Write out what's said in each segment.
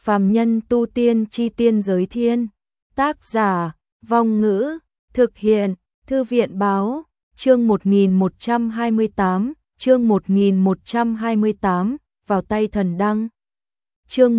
Phàm nhân tu tiên chi tiên giới thiên. Tác giả, Vong Ngữ, thực hiện, Thư viện Báo, chương 1128, vào tay thần đăng. Chương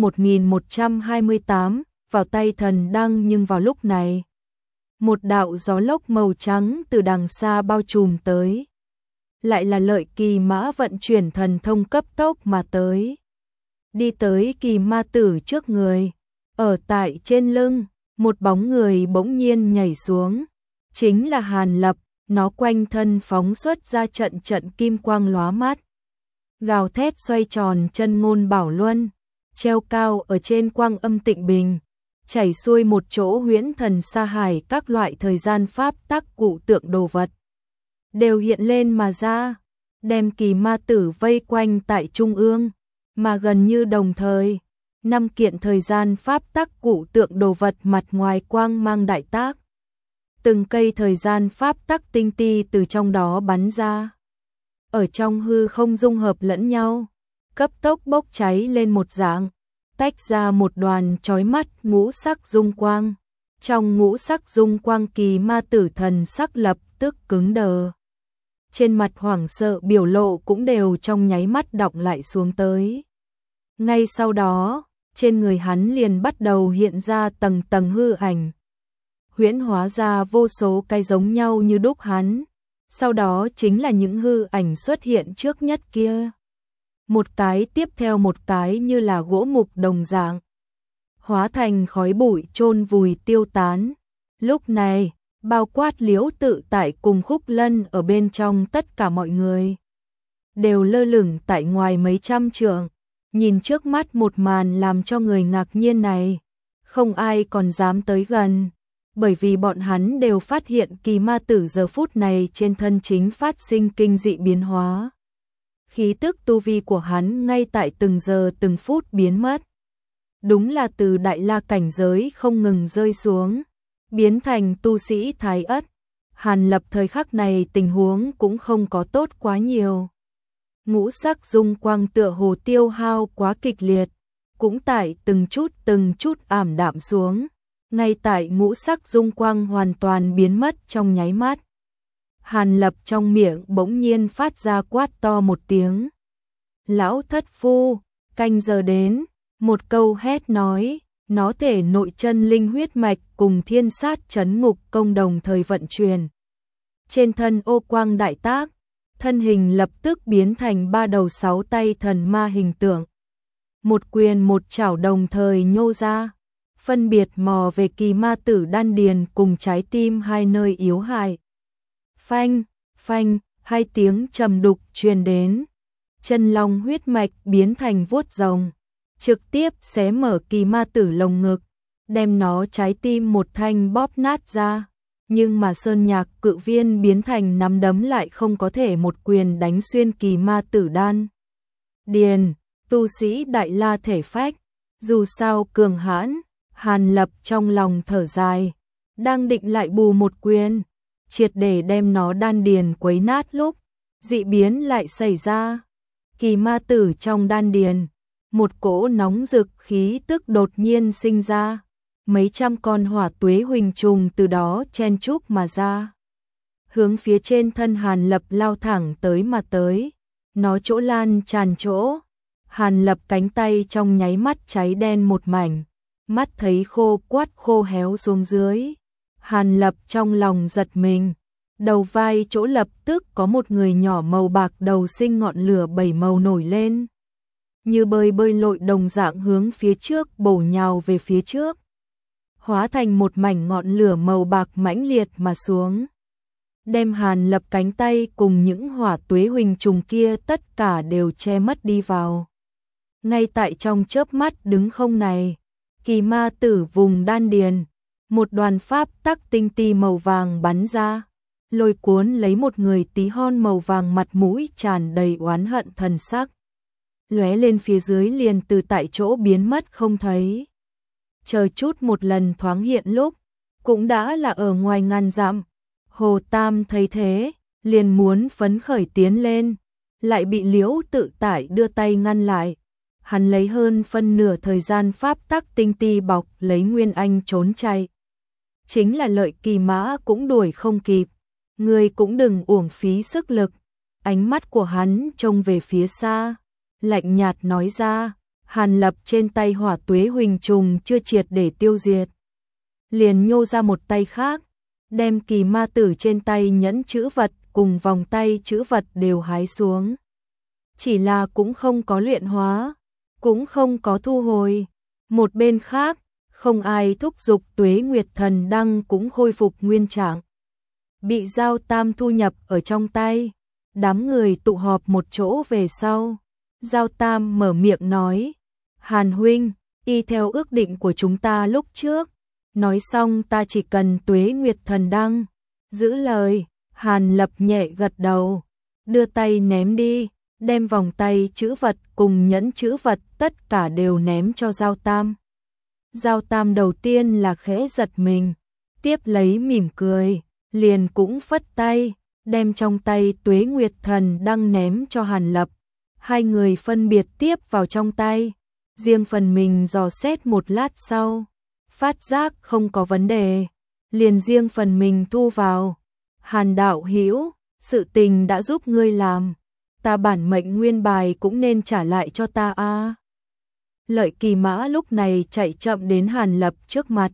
1128, vào tay thần đăng. Nhưng vào lúc này, một đạo gió lốc màu trắng từ đằng xa bao trùm tới. Lại là Lợi Kỳ Mã vận chuyển thần thông cấp tốc mà tới. Đi tới Kỳ Ma Tử trước người, ở tại trên lưng, một bóng người bỗng nhiên nhảy xuống, chính là Hàn Lập. Nó quanh thân phóng xuất ra trận trận kim quang lóa mắt, gào thét xoay tròn chân ngôn bảo luân, treo cao ở trên quang âm tịnh bình, chảy xuôi một chỗ huyễn thần sa hải. Các loại thời gian pháp tắc cụ tượng đồ vật đều hiện lên mà ra, đem Kỳ Ma Tử vây quanh tại trung ương. Mà gần như đồng thời, 5 kiện thời gian pháp tắc cụ tượng đồ vật mặt ngoài quang mang đại tác. Từng cây thời gian pháp tắc tinh ti từ trong đó bắn ra, ở trong hư không dung hợp lẫn nhau, cấp tốc bốc cháy lên một dạng, tách ra một đoàn chói mắt ngũ sắc dung quang. Trong ngũ sắc dung quang, Kỳ Ma Tử thần sắc lập tức cứng đờ. Trên mặt hoảng sợ biểu lộ cũng đều trong nháy mắt đọng lại xuống tới. Ngay sau đó, trên người hắn liền bắt đầu hiện ra tầng tầng hư ảnh, huyễn hóa ra vô số cái giống nhau như đúc hắn. Sau đó chính là những hư ảnh xuất hiện trước nhất kia, một cái tiếp theo một cái như là gỗ mục đồng dạng, hóa thành khói bụi chôn vùi tiêu tán. Lúc này, bao quát Liễu Tự Tại cùng Khúc Lân ở bên trong, tất cả mọi người đều lơ lửng tại ngoài mấy trăm trượng, nhìn trước mắt một màn làm cho người ngạc nhiên này. Không ai còn dám tới gần, bởi vì bọn hắn đều phát hiện Kỳ Ma Tử giờ phút này trên thân chính phát sinh kinh dị biến hóa. Khí tức tu vi của hắn ngay tại từng giờ từng phút biến mất. Đúng là từ đại la cảnh giới không ngừng rơi xuống, biến thành tu sĩ thái ất. Hàn Lập thời khắc này tình huống cũng không có tốt quá nhiều. Ngũ sắc dung quang tựa hồ tiêu hao quá kịch liệt, cũng tại từng chút ảm đạm xuống. Ngay tại ngũ sắc dung quang hoàn toàn biến mất trong nháy mắt, Hàn Lập trong miệng bỗng nhiên phát ra quát to một tiếng. Lão thất phu, canh giờ đến. Một câu hét nói, nó thể nội chân linh huyết mạch cùng thiên sát chấn ngục công đồng thời vận chuyển. Trên thân ô quang đại tác, thân hình lập tức biến thành 3 đầu 6 tay thần ma hình tượng. Một quyền một chảo đồng thời nhô ra, phân biệt mò về Kỳ Ma Tử đan điền cùng trái tim hai nơi yếu hại. Phanh, phanh, hai tiếng trầm đục truyền đến. Chân long huyết mạch biến thành vuốt rồng, trực tiếp xé mở Kỳ Ma Tử lồng ngực, đem nó trái tim một thanh bóp nát ra. Nhưng mà sơn nhạc cự viên biến thành nắm đấm lại không có thể một quyền đánh xuyên Kỳ Ma Tử đan điền. Tu sĩ đại la thể phách, dù sao cường hãn. Hàn Lập trong lòng thở dài, đang định lại bù một quyền, triệt để đem nó đan điền quấy nát lúc, dị biến lại xảy ra. Kỳ Ma Tử trong đan điền, một cỗ nóng rực khí tức đột nhiên sinh ra, mấy trăm con hỏa tuế huỳnh trùng từ đó chen chúc mà ra, hướng phía trên thân Hàn Lập lao thẳng tới mà tới. Nó chỗ lan tràn chỗ, Hàn Lập cánh tay trong nháy mắt cháy đen một mảnh, mắt thấy khô quắt khô héo xuống dưới. Hàn Lập trong lòng giật mình, đầu vai chỗ lập tức có một người nhỏ màu bạc đầu sinh ngọn lửa 7 màu nổi lên, như bơi lội đồng dạng hướng phía trước bổ nhào về phía trước, hóa thành một mảnh ngọn lửa màu bạc mãnh liệt mà xuống, đem Hàn Lập cánh tay cùng những hỏa tuế huỳnh trùng kia tất cả đều che mất đi vào. Ngay tại trong chớp mắt đứng không này, Kỳ Ma Tử vùng đan điền, một đoàn pháp tắc tinh ti màu vàng bắn ra, lôi cuốn lấy một người tí hon màu vàng, mặt mũi tràn đầy oán hận thần sắc, lóe lên phía dưới liền từ tại chỗ biến mất không thấy. Chờ chút một lần thoáng hiện lúc, cũng đã là ở ngoài ngàn dặm. Hồ Tam thấy thế, liền muốn phấn khởi tiến lên, lại bị Liễu Tự Tại đưa tay ngăn lại. hắn lấy hơn phân nửa thời gian pháp tắc tinh ti bọc lấy Nguyên Anh trốn chạy. Chính là Lợi Kỳ Mã cũng đuổi không kịp, ngươi cũng đừng uổng phí sức lực. Ánh mắt của hắn trông về phía xa, lạnh nhạt nói ra, Hàn Lập trên tay Hỏa Tuế Huỳnh Trùng chưa triệt để tiêu diệt. Liền nhô ra một tay khác, đem Kỳ Ma Tử trên tay nhẫn chữ vật cùng vòng tay chữ vật đều hái xuống. Chỉ là cũng không có luyện hóa, cũng không có thu hồi. Một bên khác, không ai thúc giục Tuế Nguyệt Thần Đăng cũng khôi phục nguyên trạng. Bị Giao Tam thu nhập ở trong tay, đám người tụ họp một chỗ về sau. Giao Tam mở miệng nói, Hàn huynh, y theo ước định của chúng ta lúc trước, nói xong ta chỉ cần Tuế Nguyệt Thần Đăng. Giữ lời, Hàn Lập nhẹ gật đầu, đưa tay ném đi, đem vòng tay chữ vật cùng nhẫn chữ vật tất cả đều ném cho Giao Tam. Giao Tam đầu tiên là khẽ giật mình, tiếp lấy mỉm cười, liền cũng phất tay, đem trong tay Tuế Nguyệt Thần Đăng ném cho Hàn Lập. Hai người phân biệt tiếp vào trong tay, riêng phần mình dò xét một lát sau, phát giác không có vấn đề, liền riêng phần mình thu vào. Hàn đạo hữu, sự tình đã giúp ngươi làm, ta bản mệnh nguyên bài cũng nên trả lại cho ta a. Lợi Kỳ Mã lúc này chạy chậm đến Hàn Lập trước mặt,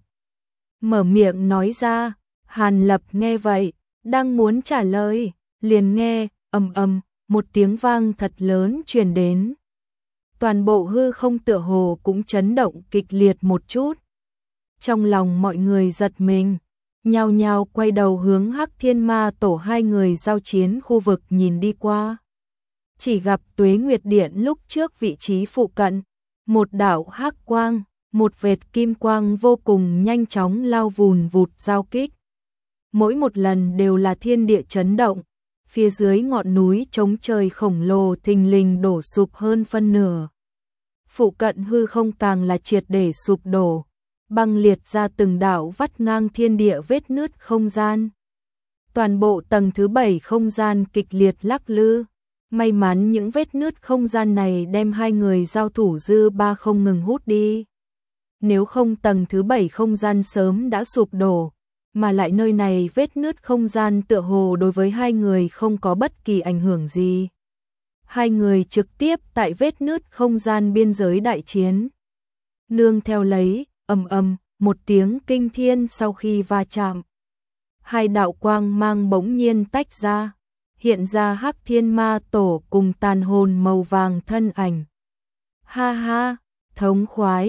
mở miệng nói ra. Hàn Lập nghe vậy, đang muốn trả lời, liền nghe ầm ầm một tiếng vang thật lớn truyền đến. Toàn bộ hư không tựa hồ cũng chấn động kịch liệt một chút. Trong lòng mọi người giật mình, nhao nhao quay đầu hướng Hắc Thiên Ma Tổ hai người giao chiến khu vực nhìn đi qua. Chỉ gặp Tuế Nguyệt Điện lúc trước vị trí phụ cận, một đạo hắc quang, một vệt kim quang vô cùng nhanh chóng lao vùn vụt giao kích. Mỗi một lần đều là thiên địa chấn động, phía dưới ngọn núi trống trời khổng lồ thình lình đổ sụp hơn phân nửa. Phụ cận hư không càng là triệt để sụp đổ, băng liệt ra từng đạo vắt ngang thiên địa vết nứt không gian. Toàn bộ tầng thứ 7 không gian kịch liệt lắc lư. May mắn những vết nứt không gian này đem hai người giao thủ dư ba không ngừng hút đi. Nếu không tầng thứ 7 không gian sớm đã sụp đổ, mà lại nơi này vết nứt không gian tựa hồ đối với hai người không có bất kỳ ảnh hưởng gì. Hai người trực tiếp tại vết nứt không gian biên giới đại chiến. Nương theo lấy, ầm ầm, một tiếng kinh thiên sau khi va chạm. Hai đạo quang mang bỗng nhiên tách ra, hiện ra Hắc Thiên Ma Tổ cùng tàn hồn màu vàng thân ảnh. Ha ha, thống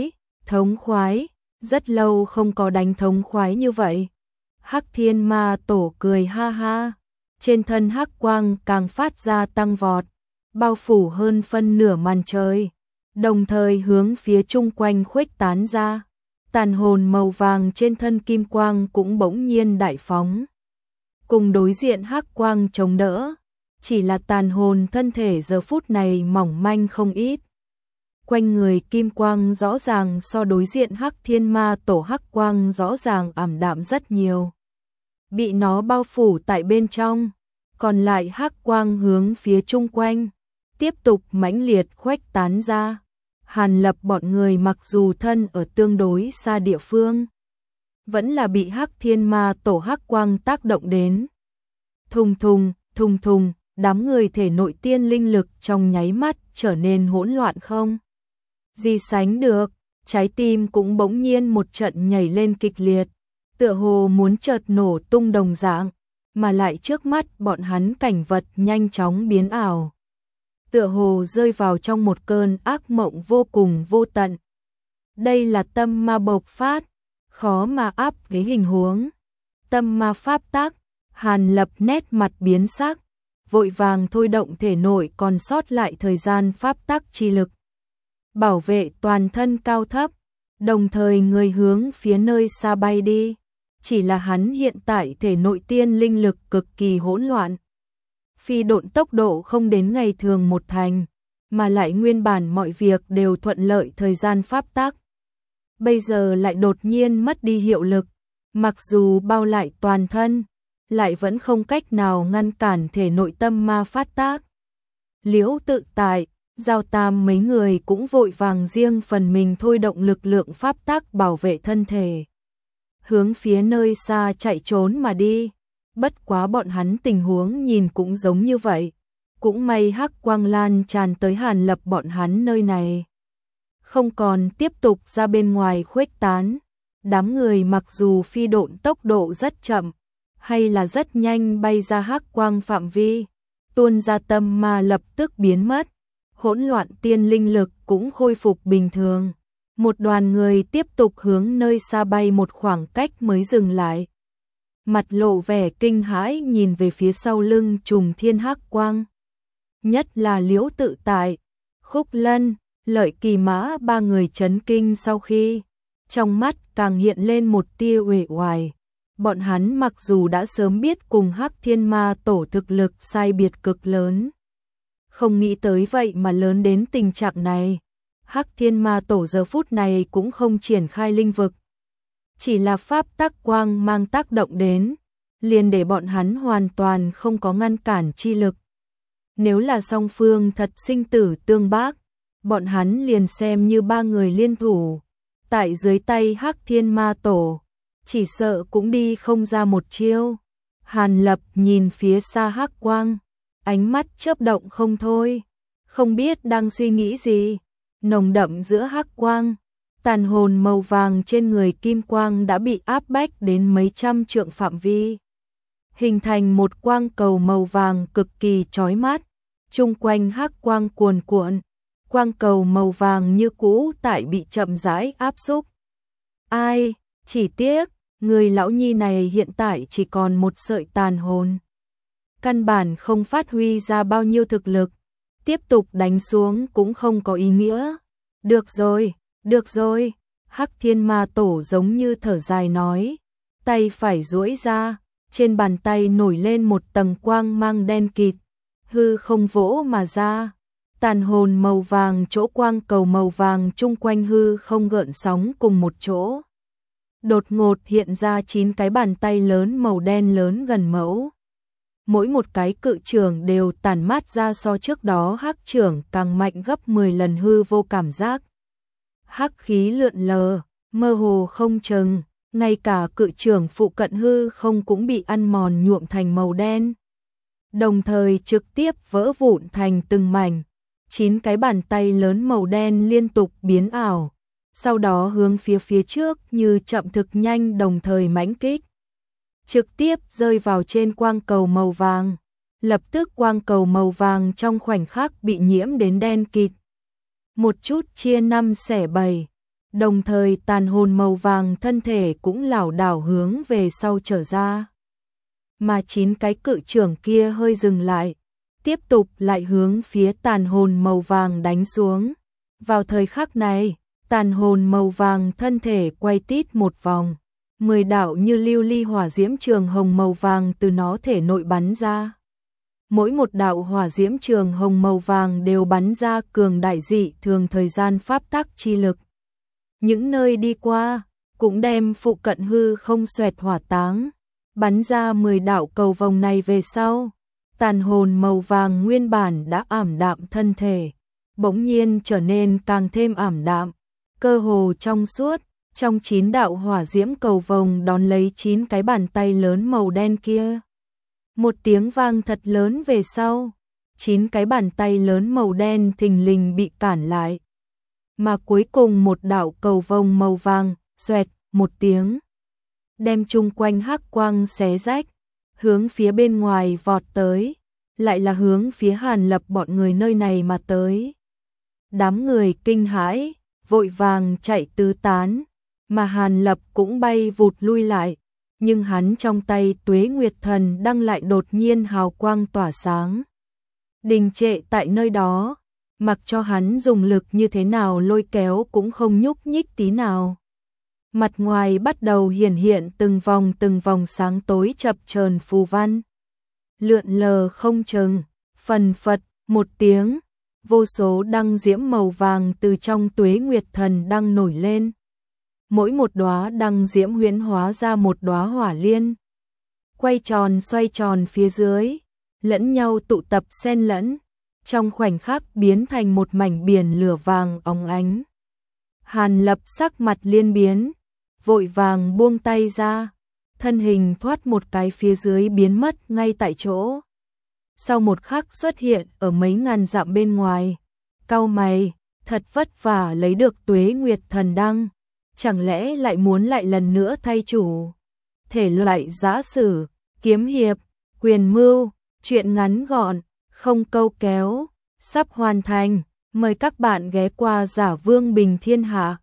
khoái, rất lâu không có đánh thống khoái như vậy. Hắc Thiên Ma Tổ cười ha ha, trên thân hắc quang càng phát ra tăng vọt, bao phủ hơn phân nửa màn trời, đồng thời hướng phía chung quanh khuếch tán ra. Tàn hồn màu vàng trên thân kim quang cũng bỗng nhiên đại phóng, cùng đối diện hắc quang chống đỡ, chỉ là tàn hồn thân thể giờ phút này mỏng manh không ít. Quanh người kim quang rõ ràng so đối diện Hắc Thiên Ma Tổ hắc quang rõ ràng ảm đạm rất nhiều. Bị nó bao phủ tại bên trong, còn lại hắc quang hướng phía chung quanh, tiếp tục mãnh liệt khuếch tán ra. Hàn Lập bọn người mặc dù thân ở tương đối xa địa phương, vẫn là bị Hắc Thiên Ma Tổ hắc quang tác động đến. Thùng thùng, đám người thể nội tiên linh lực trong nháy mắt trở nên hỗn loạn không gì sánh được, trái tim cũng bỗng nhiên một trận nhảy lên kịch liệt, tựa hồ muốn chợt nổ tung đồng dạng, mà lại trước mắt bọn hắn cảnh vật nhanh chóng biến ảo. Tựa hồ rơi vào trong một cơn ác mộng vô cùng vô tận. Đây là tâm ma bộc phát, khó mà áp cái hình huống. Tâm ma pháp tác, Hàn Lập nét mặt biến sắc, vội vàng thôi động thể nội còn sót lại thời gian pháp tắc chi lực. Bảo vệ toàn thân cao thấp, đồng thời người hướng phía nơi xa bay đi. Chỉ là hắn hiện tại thể nội tiên linh lực cực kỳ hỗn loạn. Phi độn tốc độ không đến ngày thường một thành, mà lại nguyên bản mọi việc đều thuận lợi thời gian pháp tắc. Bây giờ lại đột nhiên mất đi hiệu lực, mặc dù bao lại toàn thân, lại vẫn không cách nào ngăn cản thể nội tâm ma phát tác. Liễu tự tại, Giao Tam mấy người cũng vội vàng riêng phần mình thôi động lực lượng pháp tắc bảo vệ thân thể, hướng phía nơi xa chạy trốn mà đi. Bất quá bọn hắn tình huống nhìn cũng giống như vậy. Cũng may hắc quang lan tràn tới Hàn Lập bọn hắn nơi này, không còn tiếp tục ra bên ngoài khuếch tán. Đám người mặc dù phi độn tốc độ rất chậm, hay là rất nhanh bay ra hắc quang phạm vi, tuôn ra tâm ma lập tức biến mất, hỗn loạn tiên linh lực cũng khôi phục bình thường. Một đoàn người tiếp tục hướng nơi xa bay một khoảng cách mới dừng lại. Mặt lộ vẻ kinh hãi nhìn về phía sau lưng trùng thiên hắc quang. Nhất là Liễu Tự Tại, Khúc Lân, Lợi Kỳ Mã ba người chấn kinh sau khi trong mắt càng hiện lên một tia uể oải. Bọn hắn mặc dù đã sớm biết cùng Hắc Thiên Ma Tổ thực lực sai biệt cực lớn, không nghĩ tới vậy mà lớn đến tình trạng này. Hắc Thiên Ma Tổ giờ phút này cũng không triển khai linh vực, chỉ là pháp tắc quang mang tác động đến, liền để bọn hắn hoàn toàn không có ngăn cản chi lực. Nếu là song phương thật sinh tử tương bác, bọn hắn liền xem như ba người liên thủ, tại dưới tay Hắc Thiên Ma Tổ, chỉ sợ cũng đi không ra một chiêu. Hàn Lập nhìn phía xa hắc quang, ánh mắt chớp động không thôi, không biết đang suy nghĩ gì. Nồng đậm giữa hắc quang, tàn hồn màu vàng trên người kim quang đã bị áp bách đến mấy trăm trượng phạm vi, hình thành một quang cầu màu vàng cực kỳ chói mắt, chung quanh hắc quang cuồn cuộn, quang cầu màu vàng như cũ tại bị chậm rãi áp xúc. Ai, chỉ tiếc, người lão nhi này hiện tại chỉ còn một sợi tàn hồn, căn bản không phát huy ra bao nhiêu thực lực, tiếp tục đánh xuống cũng không có ý nghĩa. Được rồi, Hắc Thiên Ma Tổ giống như thở dài nói, tay phải duỗi ra, trên bàn tay nổi lên một tầng quang mang đen kịt, hư không vỗ mà ra, tàn hồn màu vàng chỗ quang cầu màu vàng chung quanh hư không gợn sóng cùng một chỗ. Đột ngột hiện ra 9 cái bàn tay lớn màu đen lớn gần mẫu. Mỗi một cái cự trưởng đều tản mát ra so trước đó hắc trưởng càng mạnh gấp 10 lần hư vô cảm giác. Hắc khí lượn lờ, mơ hồ không chừng, ngay cả cự trưởng phụ cận hư không cũng bị ăn mòn nhuộm thành màu đen. Đồng thời trực tiếp vỡ vụn thành từng mảnh, 9 cái bàn tay lớn màu đen liên tục biến ảo, sau đó hướng phía trước như chậm thực nhanh đồng thời mãnh kích. Trực tiếp rơi vào trên quang cầu màu vàng, lập tức quang cầu màu vàng trong khoảnh khắc bị nhiễm đến đen kịt. Một chút chia 5 xẻ 7, đồng thời tàn hồn màu vàng thân thể cũng lảo đảo hướng về sau trở ra. Mà 9 cái cự trưởng kia hơi dừng lại, tiếp tục lại hướng phía tàn hồn màu vàng đánh xuống. Vào thời khắc này, tàn hồn màu vàng thân thể quay tít một vòng, 10 đạo như lưu ly hỏa diễm trường hồng màu vàng từ nó thể nội bắn ra. Mỗi một đạo hỏa diễm trường hồng màu vàng đều bắn ra cường đại dị thường thời gian pháp tắc chi lực. Những nơi đi qua, cũng đem phụ cận hư không xoẹt hỏa táng, bắn ra 10 đạo cầu vòng này về sau. Tàn hồn màu vàng nguyên bản đã ảm đạm thân thể, bỗng nhiên trở nên càng thêm ảm đạm, cơ hồ trong suốt. Trong 9 đạo hỏa diễm cầu vồng đón lấy 9 cái bàn tay lớn màu đen kia. Một tiếng vang thật lớn về sau, 9 cái bàn tay lớn màu đen thình lình bị cản lại. Mà cuối cùng một đạo cầu vồng màu vàng, xoẹt, một tiếng, đem chung quanh hắc quang xé rách, hướng phía bên ngoài vọt tới, lại là hướng phía Hàn Lập bọn người nơi này mà tới. Đám người kinh hãi, vội vàng chạy tứ tán. Mà Hàn Lập cũng bay vụt lui lại, nhưng hắn trong tay Tuế Nguyệt Thần đăng lại đột nhiên hào quang tỏa sáng. Đình trệ tại nơi đó, mặc cho hắn dùng lực như thế nào lôi kéo cũng không nhúc nhích tí nào. Mặt ngoài bắt đầu hiển hiện từng vòng sáng tối chập chờn phù văn. Lượn lờ không chừng, phần phật, một tiếng, vô số đăng diễm màu vàng từ trong Tuế Nguyệt Thần đăng nổi lên. Mỗi một đóa đăng diễm huyễn hóa ra một đóa hỏa liên, quay tròn xoay tròn phía dưới, lẫn nhau tụ tập xen lẫn, trong khoảnh khắc biến thành một mảnh biển lửa vàng óng ánh. Hàn Lập sắc mặt liên biến, vội vàng buông tay ra, thân hình thoát một cái phía dưới biến mất ngay tại chỗ. Sau một khắc xuất hiện ở mấy ngàn dặm bên ngoài, cau mày, thật vất vả lấy được Tuế Nguyệt Thần Đăng, chẳng lẽ lại muốn lại lần nữa thay chủ? Thể loại giã sử, kiếm hiệp, quyền mưu, truyện ngắn gọn, không câu kéo, sắp hoàn thành, mời các bạn ghé qua Giả Vương Bình Thiên Hạ.